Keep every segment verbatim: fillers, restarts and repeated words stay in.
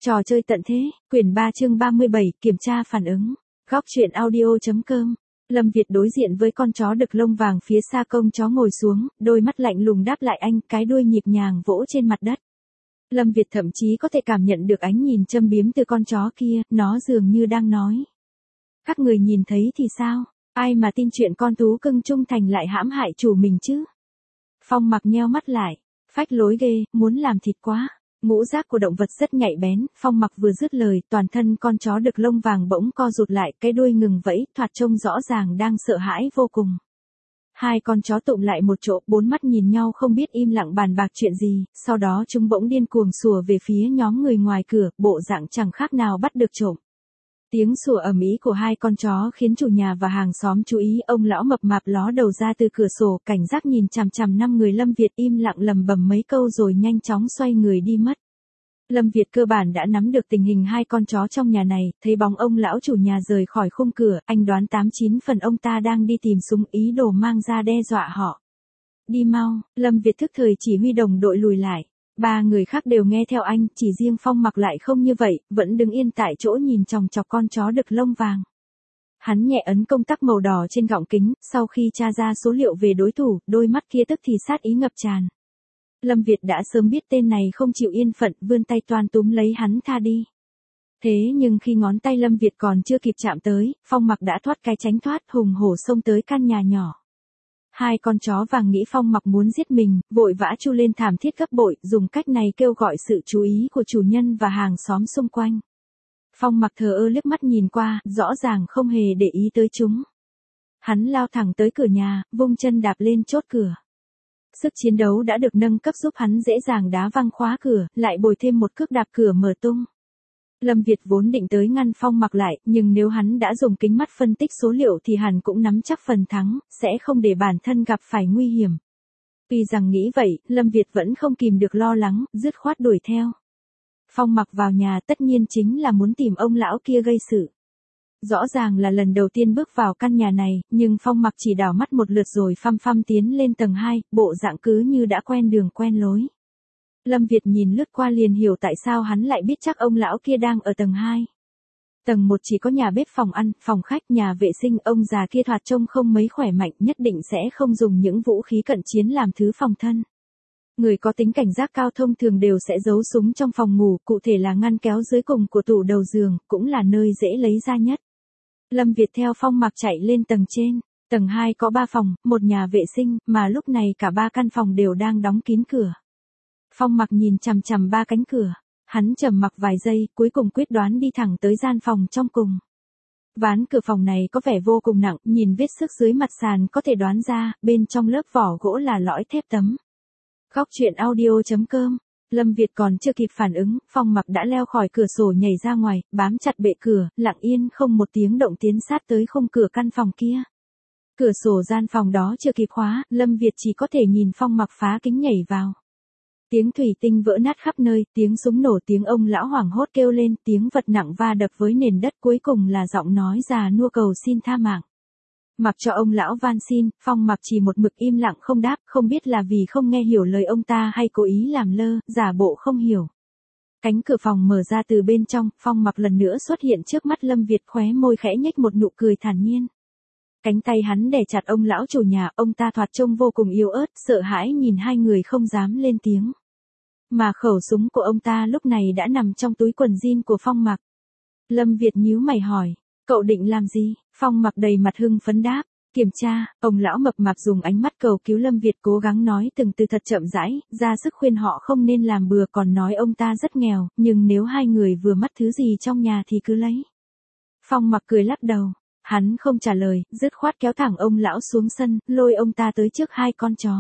Trò chơi tận thế, quyển ba chương ba mươi bảy, kiểm tra phản ứng. Góc truyện audio.com. Lâm Việt đối diện với con chó đực lông vàng phía xa công chó ngồi xuống, đôi mắt lạnh lùng đáp lại anh, cái đuôi nhịp nhàng vỗ trên mặt đất. Lâm Việt thậm chí có thể cảm nhận được ánh nhìn châm biếm từ con chó kia, nó dường như đang nói. Các người nhìn thấy thì sao? Ai mà tin chuyện con thú cưng trung thành lại hãm hại chủ mình chứ? Phong Mặc nheo mắt lại, phách lối ghê, muốn làm thịt quá. Ngũ giác của động vật rất nhạy bén, Phong Mặc vừa dứt lời, toàn thân con chó đực lông vàng bỗng co rụt lại, cái đuôi ngừng vẫy, thoạt trông rõ ràng đang sợ hãi vô cùng. Hai con chó tụm lại một chỗ, bốn mắt nhìn nhau không biết im lặng bàn bạc chuyện gì, sau đó chúng bỗng điên cuồng sủa về phía nhóm người ngoài cửa, bộ dạng chẳng khác nào bắt được trộm. Tiếng sủa ầm ĩ của hai con chó khiến chủ nhà và hàng xóm chú ý, ông lão mập mạp ló đầu ra từ cửa sổ, cảnh giác nhìn chằm chằm năm người Lâm Việt, im lặng lầm bầm mấy câu rồi nhanh chóng xoay người đi mất. Lâm Việt cơ bản đã nắm được tình hình hai con chó trong nhà này, thấy bóng ông lão chủ nhà rời khỏi khung cửa, anh đoán tám chín phần ông ta đang đi tìm súng, ý đồ mang ra đe dọa họ. Đi mau, Lâm Việt thức thời chỉ huy đồng đội lùi lại. Ba người khác đều nghe theo anh, chỉ riêng Phong Mặc lại không như vậy, vẫn đứng yên tại chỗ nhìn chòng chọc con chó đực lông vàng. Hắn nhẹ ấn công tắc màu đỏ trên gọng kính, sau khi tra ra số liệu về đối thủ, đôi mắt kia tức thì sát ý ngập tràn. Lâm Việt đã sớm biết tên này không chịu yên phận, vươn tay toan túm lấy hắn tha đi. Thế nhưng khi ngón tay Lâm Việt còn chưa kịp chạm tới, Phong Mặc đã thoát cái tránh thoát, hùng hổ xông tới căn nhà nhỏ. Hai con chó vàng nghĩ Phong Mặc muốn giết mình, vội vã chu lên thảm thiết gấp bội, dùng cách này kêu gọi sự chú ý của chủ nhân và hàng xóm xung quanh. Phong Mặc thờ ơ liếc mắt nhìn qua, rõ ràng không hề để ý tới chúng. Hắn lao thẳng tới cửa nhà, vung chân đạp lên chốt cửa. Sức chiến đấu đã được nâng cấp giúp hắn dễ dàng đá văng khóa cửa, lại bồi thêm một cước đạp cửa mở tung. Lâm Việt vốn định tới ngăn Phong Mặc lại, nhưng nếu hắn đã dùng kính mắt phân tích số liệu thì hắn cũng nắm chắc phần thắng, sẽ không để bản thân gặp phải nguy hiểm. Tuy rằng nghĩ vậy, Lâm Việt vẫn không kìm được lo lắng, dứt khoát đuổi theo. Phong Mặc vào nhà tất nhiên chính là muốn tìm ông lão kia gây sự. Rõ ràng là lần đầu tiên bước vào căn nhà này, nhưng Phong Mặc chỉ đảo mắt một lượt rồi phăm phăm tiến lên tầng hai, bộ dạng cứ như đã quen đường quen lối. Lâm Việt nhìn lướt qua liền hiểu tại sao hắn lại biết chắc ông lão kia đang ở tầng hai. Tầng một chỉ có nhà bếp, phòng ăn, phòng khách, nhà vệ sinh, ông già kia thoạt trông không mấy khỏe mạnh, nhất định sẽ không dùng những vũ khí cận chiến làm thứ phòng thân. Người có tính cảnh giác cao thông thường đều sẽ giấu súng trong phòng ngủ, cụ thể là ngăn kéo dưới cùng của tủ đầu giường, cũng là nơi dễ lấy ra nhất. Lâm Việt theo Phong Mặc chạy lên tầng trên, tầng hai có ba phòng, một nhà vệ sinh, mà lúc này cả ba căn phòng đều đang đóng kín cửa. Phong Mặc nhìn chằm chằm ba cánh cửa, hắn trầm mặc vài giây, cuối cùng quyết đoán đi thẳng tới gian phòng trong cùng. Ván cửa phòng này có vẻ vô cùng nặng, nhìn vết xước dưới mặt sàn có thể đoán ra, bên trong lớp vỏ gỗ là lõi thép tấm. Góc truyện audio.com. Lâm Việt còn chưa kịp phản ứng, Phong Mặc đã leo khỏi cửa sổ nhảy ra ngoài, bám chặt bệ cửa, lặng yên không một tiếng động tiến sát tới khung cửa căn phòng kia. Cửa sổ gian phòng đó chưa kịp khóa, Lâm Việt chỉ có thể nhìn Phong Mặc phá kính nhảy vào. Tiếng thủy tinh vỡ nát khắp nơi, tiếng súng nổ, tiếng ông lão hoảng hốt kêu lên, tiếng vật nặng va đập với nền đất, cuối cùng là giọng nói già nua cầu xin tha mạng. Mặc cho ông lão van xin, Phong Mặc chỉ một mực im lặng không đáp, không biết là vì không nghe hiểu lời ông ta hay cố ý làm lơ, giả bộ không hiểu. Cánh cửa phòng mở ra từ bên trong, Phong Mặc lần nữa xuất hiện trước mắt Lâm Việt, khóe môi khẽ nhếch một nụ cười thản nhiên. Cánh tay hắn đè chặt ông lão chủ nhà, ông ta thoạt trông vô cùng yếu ớt, sợ hãi nhìn hai người không dám lên tiếng. Mà khẩu súng của ông ta lúc này đã nằm trong túi quần jean của Phong Mặc. Lâm Việt nhíu mày hỏi, cậu định làm gì? Phong Mặc đầy mặt hưng phấn đáp, kiểm tra. Ông lão mập mạp dùng ánh mắt cầu cứu Lâm Việt, cố gắng nói từng từ thật chậm rãi, ra sức khuyên họ không nên làm bừa, còn nói ông ta rất nghèo, nhưng nếu hai người vừa mất thứ gì trong nhà thì cứ lấy. Phong Mặc cười lắc đầu, hắn không trả lời, dứt khoát kéo thẳng ông lão xuống sân, lôi ông ta tới trước hai con chó.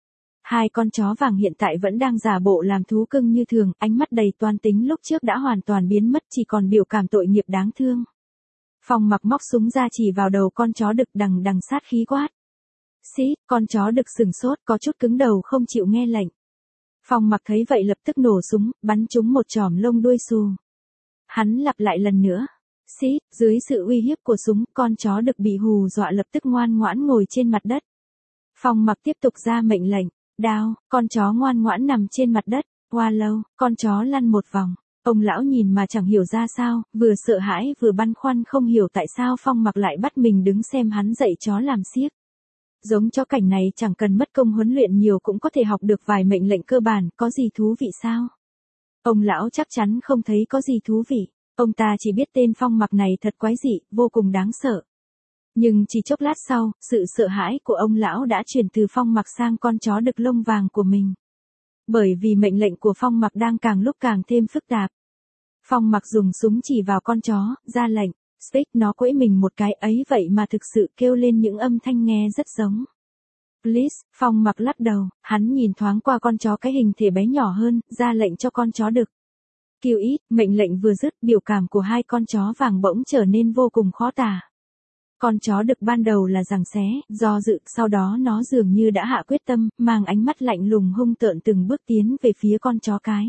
Hai con chó vàng hiện tại vẫn đang giả bộ làm thú cưng như thường, ánh mắt đầy toan tính lúc trước đã hoàn toàn biến mất, chỉ còn biểu cảm tội nghiệp đáng thương. Phong Mặc móc súng ra chỉ vào đầu con chó đực, đằng đằng sát khí quát. Xít, con chó đực sừng sốt, có chút cứng đầu không chịu nghe lệnh. Phong Mặc thấy vậy lập tức nổ súng, bắn trúng một chòm lông đuôi xù. Hắn lặp lại lần nữa. Xít, dưới sự uy hiếp của súng, con chó đực bị hù dọa lập tức ngoan ngoãn ngồi trên mặt đất. Phong Mặc tiếp tục ra mệnh lệnh. Đao, con chó ngoan ngoãn nằm trên mặt đất. Qua lâu, con chó lăn một vòng. Ông lão nhìn mà chẳng hiểu ra sao, vừa sợ hãi vừa băn khoăn không hiểu tại sao Phong Mặc lại bắt mình đứng xem hắn dạy chó làm xiếc. Giống chó cảnh này chẳng cần mất công huấn luyện nhiều cũng có thể học được vài mệnh lệnh cơ bản, có gì thú vị sao? Ông lão chắc chắn không thấy có gì thú vị, ông ta chỉ biết tên Phong Mặc này thật quái dị, vô cùng đáng sợ. Nhưng chỉ chốc lát sau, sự sợ hãi của ông lão đã chuyển từ Phong Mặc sang con chó đực lông vàng của mình. Bởi vì mệnh lệnh của Phong Mặc đang càng lúc càng thêm phức tạp. Phong Mặc dùng súng chỉ vào con chó, ra lệnh, Sphinx nó quẫy mình một cái ấy vậy mà thực sự kêu lên những âm thanh nghe rất giống. Please, Phong Mặc lắc đầu, hắn nhìn thoáng qua con chó cái hình thể bé nhỏ hơn, ra lệnh cho con chó đực. Kill it, mệnh lệnh vừa dứt, biểu cảm của hai con chó vàng bỗng trở nên vô cùng khó tả. Con chó đực ban đầu là giằng xé, do dự, sau đó nó dường như đã hạ quyết tâm, mang ánh mắt lạnh lùng hung tợn từng bước tiến về phía con chó cái.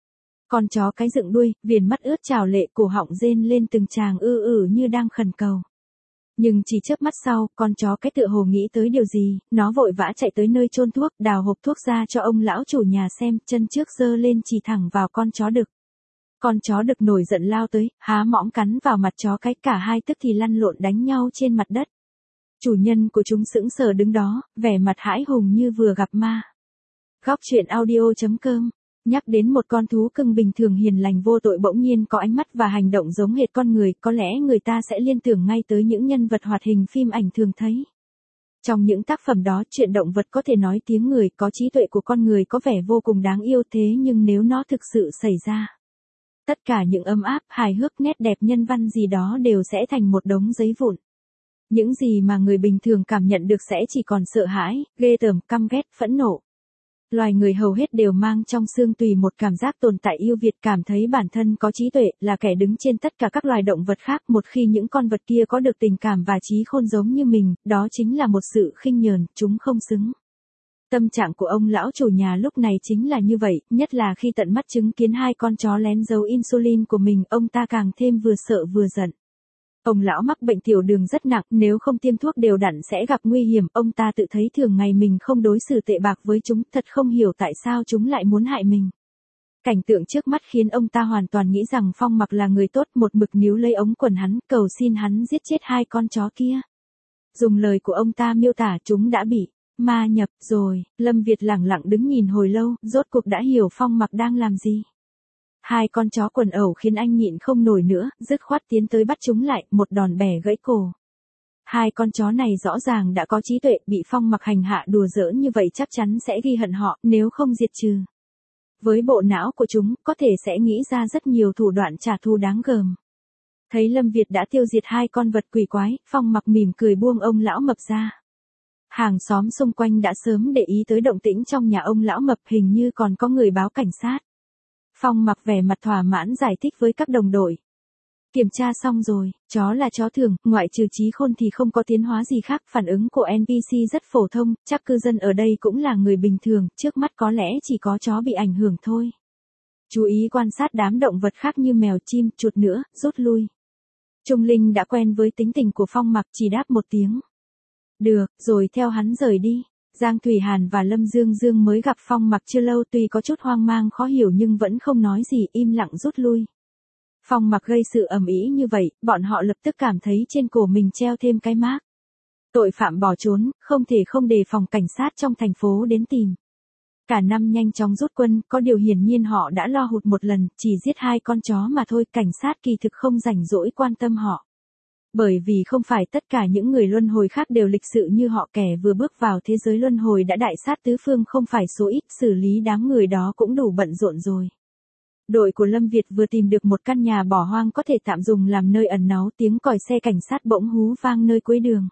Con chó cái dựng đuôi, viền mắt ướt trào lệ, cổ họng rên lên từng tràng ư ử như đang khẩn cầu. Nhưng chỉ chớp mắt sau, con chó cái tựa hồ nghĩ tới điều gì, nó vội vã chạy tới nơi chôn thuốc, đào hộp thuốc ra cho ông lão chủ nhà xem, chân trước giơ lên chỉ thẳng vào con chó đực. Con chó đực nổi giận lao tới, há mõm cắn vào mặt chó cái, cả hai tức thì lăn lộn đánh nhau trên mặt đất. Chủ nhân của chúng sững sờ đứng đó, vẻ mặt hãi hùng như vừa gặp ma. Góc truyện audio chấm com. Nhắc đến một con thú cưng bình thường hiền lành vô tội bỗng nhiên có ánh mắt và hành động giống hệt con người, có lẽ người ta sẽ liên tưởng ngay tới những nhân vật hoạt hình phim ảnh thường thấy. Trong những tác phẩm đó, chuyện động vật có thể nói tiếng người, có trí tuệ của con người có vẻ vô cùng đáng yêu, thế nhưng nếu nó thực sự xảy ra, tất cả những ấm áp, hài hước, nét đẹp, nhân văn gì đó đều sẽ thành một đống giấy vụn. Những gì mà người bình thường cảm nhận được sẽ chỉ còn sợ hãi, ghê tởm, căm ghét, phẫn nộ. Loài người hầu hết đều mang trong xương tùy một cảm giác tồn tại yêu Việt, cảm thấy bản thân có trí tuệ, là kẻ đứng trên tất cả các loài động vật khác. Một khi những con vật kia có được tình cảm và trí khôn giống như mình, đó chính là một sự khinh nhờn, chúng không xứng. Tâm trạng của ông lão chủ nhà lúc này chính là như vậy, nhất là khi tận mắt chứng kiến hai con chó lén giấu insulin của mình, ông ta càng thêm vừa sợ vừa giận. Ông lão mắc bệnh tiểu đường rất nặng, nếu không tiêm thuốc đều đặn sẽ gặp nguy hiểm, ông ta tự thấy thường ngày mình không đối xử tệ bạc với chúng, thật không hiểu tại sao chúng lại muốn hại mình. Cảnh tượng trước mắt khiến ông ta hoàn toàn nghĩ rằng Phong Mặc là người tốt, một mực níu lấy ống quần hắn, cầu xin hắn giết chết hai con chó kia. Dùng lời của ông ta miêu tả, chúng đã bị ma nhập rồi. Lâm Việt lẳng lặng đứng nhìn hồi lâu, rốt cuộc đã hiểu Phong Mặc đang làm gì. Hai con chó quần ẩu khiến anh nhịn không nổi nữa, dứt khoát tiến tới bắt chúng lại, một đòn bẻ gãy cổ. Hai con chó này rõ ràng đã có trí tuệ, bị Phong Mặc hành hạ đùa giỡn như vậy chắc chắn sẽ ghi hận họ, nếu không diệt trừ. Với bộ não của chúng, có thể sẽ nghĩ ra rất nhiều thủ đoạn trả thù đáng gờm. Thấy Lâm Việt đã tiêu diệt hai con vật quỷ quái, Phong Mặc mỉm cười buông ông lão mập ra. Hàng xóm xung quanh đã sớm để ý tới động tĩnh trong nhà ông lão mập, hình như còn có người báo cảnh sát. Phong Mặc vẻ mặt thỏa mãn giải thích với các đồng đội. Kiểm tra xong rồi, chó là chó thường, ngoại trừ trí khôn thì không có tiến hóa gì khác, phản ứng của en pê xê rất phổ thông, chắc cư dân ở đây cũng là người bình thường, trước mắt có lẽ chỉ có chó bị ảnh hưởng thôi. Chú ý quan sát đám động vật khác như mèo, chim, chuột nữa, rút lui. Trung Linh đã quen với tính tình của Phong Mặc, chỉ đáp một tiếng. Được, rồi theo hắn rời đi. Giang Thủy Hàn và Lâm Dương Dương mới gặp Phong Mặc chưa lâu, tuy có chút hoang mang khó hiểu nhưng vẫn không nói gì, im lặng rút lui. Phong Mặc gây sự ầm ĩ như vậy, bọn họ lập tức cảm thấy trên cổ mình treo thêm cái mác. Tội phạm bỏ trốn, không thể không đề phòng cảnh sát trong thành phố đến tìm. Cả năm nhanh chóng rút quân, có điều hiển nhiên họ đã lo hụt một lần, chỉ giết hai con chó mà thôi, cảnh sát kỳ thực không rảnh rỗi quan tâm họ. Bởi vì không phải tất cả những người luân hồi khác đều lịch sự như họ, kẻ vừa bước vào thế giới luân hồi đã đại sát tứ phương không phải số ít, xử lý đám người đó cũng đủ bận rộn rồi. Đội của Lâm Việt vừa tìm được một căn nhà bỏ hoang có thể tạm dùng làm nơi ẩn náu, tiếng còi xe cảnh sát bỗng hú vang nơi cuối đường.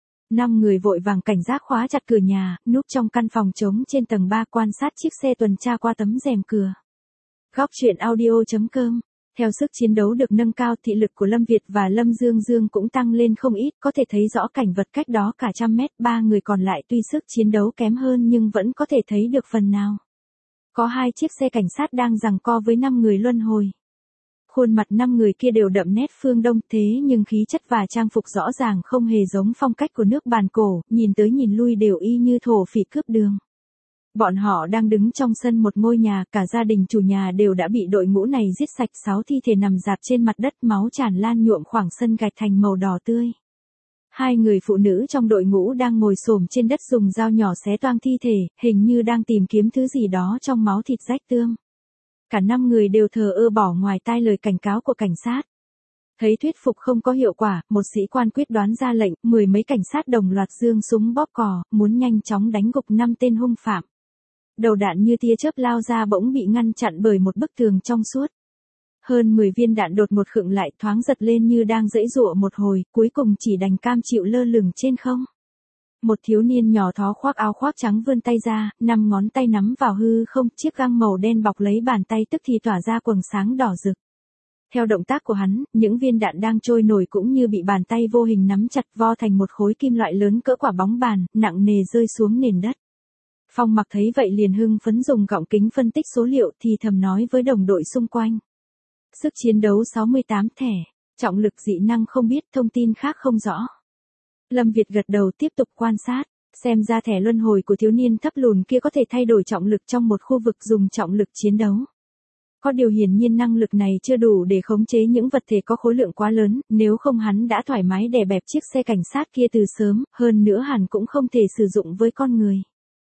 Năm người vội vàng cảnh giác khóa chặt cửa nhà, núp trong căn phòng trống trên tầng ba quan sát chiếc xe tuần tra qua tấm rèm cửa. Góc truyện audio chấm com. Theo sức chiến đấu được nâng cao, thị lực của Lâm Việt và Lâm Dương Dương cũng tăng lên không ít, có thể thấy rõ cảnh vật cách đó cả trăm mét, ba người còn lại tuy sức chiến đấu kém hơn nhưng vẫn có thể thấy được phần nào. Có hai chiếc xe cảnh sát đang giằng co với năm người luân hồi. Khuôn mặt năm người kia đều đậm nét phương Đông, thế nhưng khí chất và trang phục rõ ràng không hề giống phong cách của nước bàn cổ, nhìn tới nhìn lui đều y như thổ phỉ cướp đường. Bọn họ đang đứng trong sân một ngôi nhà, cả gia đình chủ nhà đều đã bị đội ngũ này giết sạch, sáu thi thể nằm rạp trên mặt đất, máu tràn lan nhuộm khoảng sân gạch thành màu đỏ tươi. Hai người phụ nữ trong đội ngũ đang ngồi xổm trên đất dùng dao nhỏ xé toang thi thể, hình như đang tìm kiếm thứ gì đó trong máu thịt rách tươm. Cả năm người đều thờ ơ bỏ ngoài tai lời cảnh cáo của cảnh sát. Thấy thuyết phục không có hiệu quả, một sĩ quan quyết đoán ra lệnh, mười mấy cảnh sát đồng loạt giương súng bóp cò, muốn nhanh chóng đánh gục năm tên hung phạm. Đầu đạn như tia chớp lao ra bỗng bị ngăn chặn bởi một bức tường trong suốt. Hơn mười viên đạn đột ngột khựng lại, thoáng giật lên như đang giãy giụa một hồi, cuối cùng chỉ đành cam chịu lơ lửng trên không. Một thiếu niên nhỏ thó khoác áo khoác trắng vươn tay ra, năm ngón tay nắm vào hư không, chiếc găng màu đen bọc lấy bàn tay tức thì tỏa ra quầng sáng đỏ rực. Theo động tác của hắn, những viên đạn đang trôi nổi cũng như bị bàn tay vô hình nắm chặt, vo thành một khối kim loại lớn cỡ quả bóng bàn, nặng nề rơi xuống nền đất. Phong Mặc thấy vậy liền hưng phấn dùng gọng kính phân tích số liệu, thì thầm nói với đồng đội xung quanh. Sức chiến đấu sáu mươi tám thẻ, trọng lực dị năng không biết, thông tin khác không rõ. Lâm Việt gật đầu tiếp tục quan sát, xem ra thẻ luân hồi của thiếu niên thấp lùn kia có thể thay đổi trọng lực trong một khu vực dùng trọng lực chiến đấu. Có điều hiển nhiên năng lực này chưa đủ để khống chế những vật thể có khối lượng quá lớn, nếu không hắn đã thoải mái đè bẹp chiếc xe cảnh sát kia từ sớm, hơn nữa hẳn cũng không thể sử dụng với con người.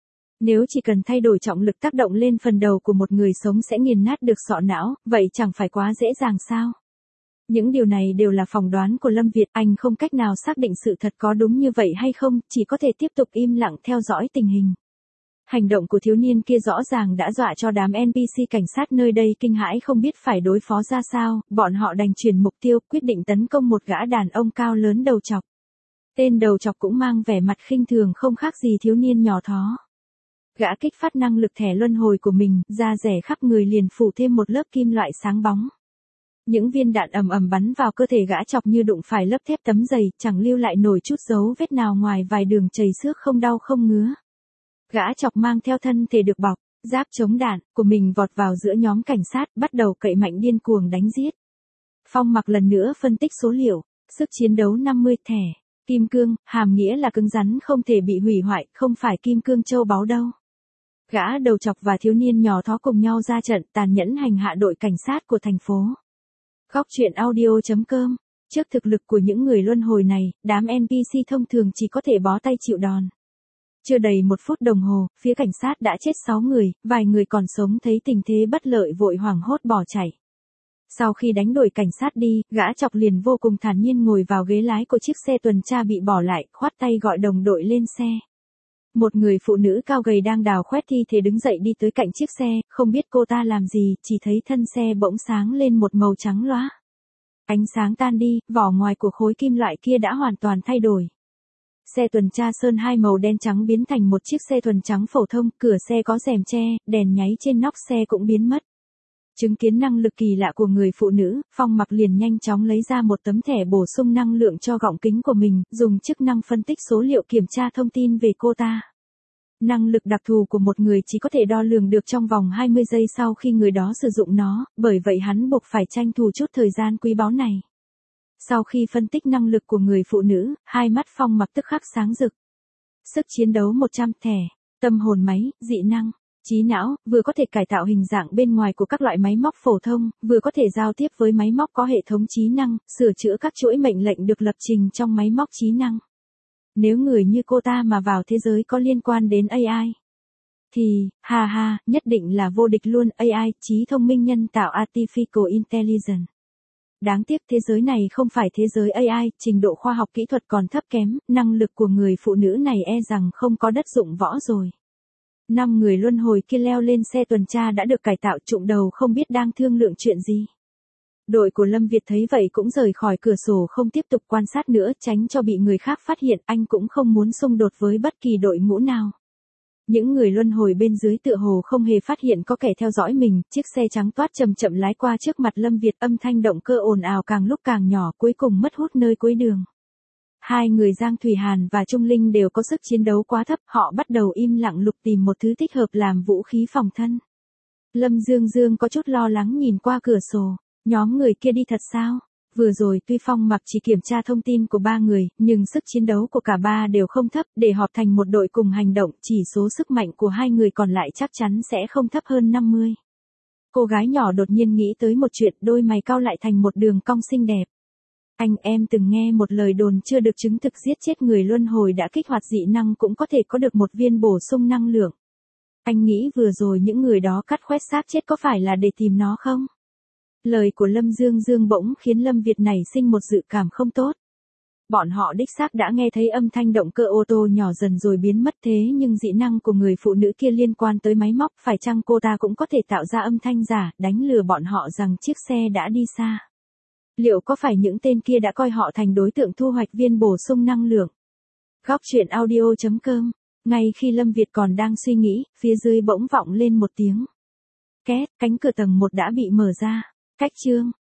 Nếu chỉ cần thay đổi trọng lực tác động lên phần đầu của một người sống sẽ nghiền nát được sọ não, vậy chẳng phải quá dễ dàng sao? Những điều này đều là phỏng đoán của Lâm Việt, anh không cách nào xác định sự thật có đúng như vậy hay không, chỉ có thể tiếp tục im lặng theo dõi tình hình. Hành động của thiếu niên kia rõ ràng đã dọa cho đám en pê xê cảnh sát nơi đây kinh hãi không biết phải đối phó ra sao, bọn họ đành chuyển mục tiêu, quyết định tấn công một gã đàn ông cao lớn đầu chọc. Tên đầu chọc cũng mang vẻ mặt khinh thường không khác gì thiếu niên nhỏ thó. Gã kích phát năng lực thẻ luân hồi của mình, da rẻ khắp người liền phủ thêm một lớp kim loại sáng bóng. Những viên đạn ầm ầm bắn vào cơ thể gã chọc như đụng phải lớp thép tấm dày, chẳng lưu lại nổi chút dấu vết nào ngoài vài đường chảy xước không đau không ngứa. Gã chọc mang theo thân thể được bọc, giáp chống đạn, của mình vọt vào giữa nhóm cảnh sát, bắt đầu cậy mạnh điên cuồng đánh giết. Phong Mặc lần nữa phân tích số liệu, sức chiến đấu năm mươi thẻ, kim cương, hàm nghĩa là cứng rắn không thể bị hủy hoại, không phải kim cương châu báu đâu. Gã đầu chọc và thiếu niên nhỏ thó cùng nhau ra trận tàn nhẫn hành hạ đội cảnh sát của thành phố. Góc truyện audio chấm com. Trước thực lực của những người luân hồi này, đám en pê xê thông thường chỉ có thể bó tay chịu đòn. Chưa đầy một phút đồng hồ, phía cảnh sát đã chết sáu người, vài người còn sống thấy tình thế bất lợi vội hoảng hốt bỏ chạy. Sau khi đánh đuổi cảnh sát đi, gã chọc liền vô cùng thản nhiên ngồi vào ghế lái của chiếc xe tuần tra bị bỏ lại, khoát tay gọi đồng đội lên xe. Một người phụ nữ cao gầy đang đào khoét thi thể đứng dậy đi tới cạnh chiếc xe, không biết cô ta làm gì, chỉ thấy thân xe bỗng sáng lên một màu trắng loá. Ánh sáng tan đi, vỏ ngoài của khối kim loại kia đã hoàn toàn thay đổi. Xe tuần tra sơn hai màu đen trắng biến thành một chiếc xe thuần trắng phổ thông, cửa xe có rèm che, đèn nháy trên nóc xe cũng biến mất. Chứng kiến năng lực kỳ lạ của người phụ nữ, Phong Mặc liền nhanh chóng lấy ra một tấm thẻ bổ sung năng lượng cho gọng kính của mình, dùng chức năng phân tích số liệu kiểm tra thông tin về cô ta. Năng lực đặc thù của một người chỉ có thể đo lường được trong vòng hai mươi giây sau khi người đó sử dụng nó, bởi vậy hắn buộc phải tranh thủ chút thời gian quý báu này. Sau khi phân tích năng lực của người phụ nữ, hai mắt Phong Mặc tức khắc sáng rực. Sức chiến đấu một trăm thẻ, tâm hồn máy, dị năng, trí não, vừa có thể cải tạo hình dạng bên ngoài của các loại máy móc phổ thông, vừa có thể giao tiếp với máy móc có hệ thống trí năng, sửa chữa các chuỗi mệnh lệnh được lập trình trong máy móc trí năng. Nếu người như cô ta mà vào thế giới có liên quan đến a i, thì, ha ha, nhất định là vô địch luôn. a i, trí thông minh nhân tạo Artificial Intelligence. Đáng tiếc thế giới này không phải thế giới a i, trình độ khoa học kỹ thuật còn thấp kém, năng lực của người phụ nữ này e rằng không có đất dụng võ rồi. Năm người luân hồi kia leo lên xe tuần tra đã được cải tạo trụng đầu không biết đang thương lượng chuyện gì. Đội của Lâm Việt thấy vậy cũng rời khỏi cửa sổ không tiếp tục quan sát nữa, tránh cho bị người khác phát hiện, anh cũng không muốn xung đột với bất kỳ đội ngũ nào. Những người luân hồi bên dưới tựa hồ không hề phát hiện có kẻ theo dõi mình, chiếc xe trắng toát chậm chậm lái qua trước mặt Lâm Việt, âm thanh động cơ ồn ào càng lúc càng nhỏ, cuối cùng mất hút nơi cuối đường. Hai người Giang Thủy Hàn và Trung Linh đều có sức chiến đấu quá thấp, họ bắt đầu im lặng lục tìm một thứ thích hợp làm vũ khí phòng thân. Lâm Dương Dương có chút lo lắng nhìn qua cửa sổ, nhóm người kia đi thật sao? Vừa rồi tuy Phong Mặc chỉ kiểm tra thông tin của ba người, nhưng sức chiến đấu của cả ba đều không thấp, để họp thành một đội cùng hành động, chỉ số sức mạnh của hai người còn lại chắc chắn sẽ không thấp hơn năm mươi. Cô gái nhỏ đột nhiên nghĩ tới một chuyện, đôi mày cau lại thành một đường cong xinh đẹp. Anh em từng nghe một lời đồn chưa được chứng thực giết chết người luân hồi đã kích hoạt dị năng cũng có thể có được một viên bổ sung năng lượng. Anh nghĩ vừa rồi những người đó cắt khoét xác chết có phải là để tìm nó không? Lời của Lâm Dương Dương bỗng khiến Lâm Việt nảy sinh một dự cảm không tốt. Bọn họ đích xác đã nghe thấy âm thanh động cơ ô tô nhỏ dần rồi biến mất, thế nhưng dị năng của người phụ nữ kia liên quan tới máy móc, phải chăng cô ta cũng có thể tạo ra âm thanh giả, đánh lừa bọn họ rằng chiếc xe đã đi xa? Liệu có phải những tên kia đã coi họ thành đối tượng thu hoạch viên bổ sung năng lượng? Góc truyện audio chấm com. Ngay khi Lâm Việt còn đang suy nghĩ, phía dưới bỗng vọng lên một tiếng két, cánh cửa tầng một đã bị mở ra. Cách chương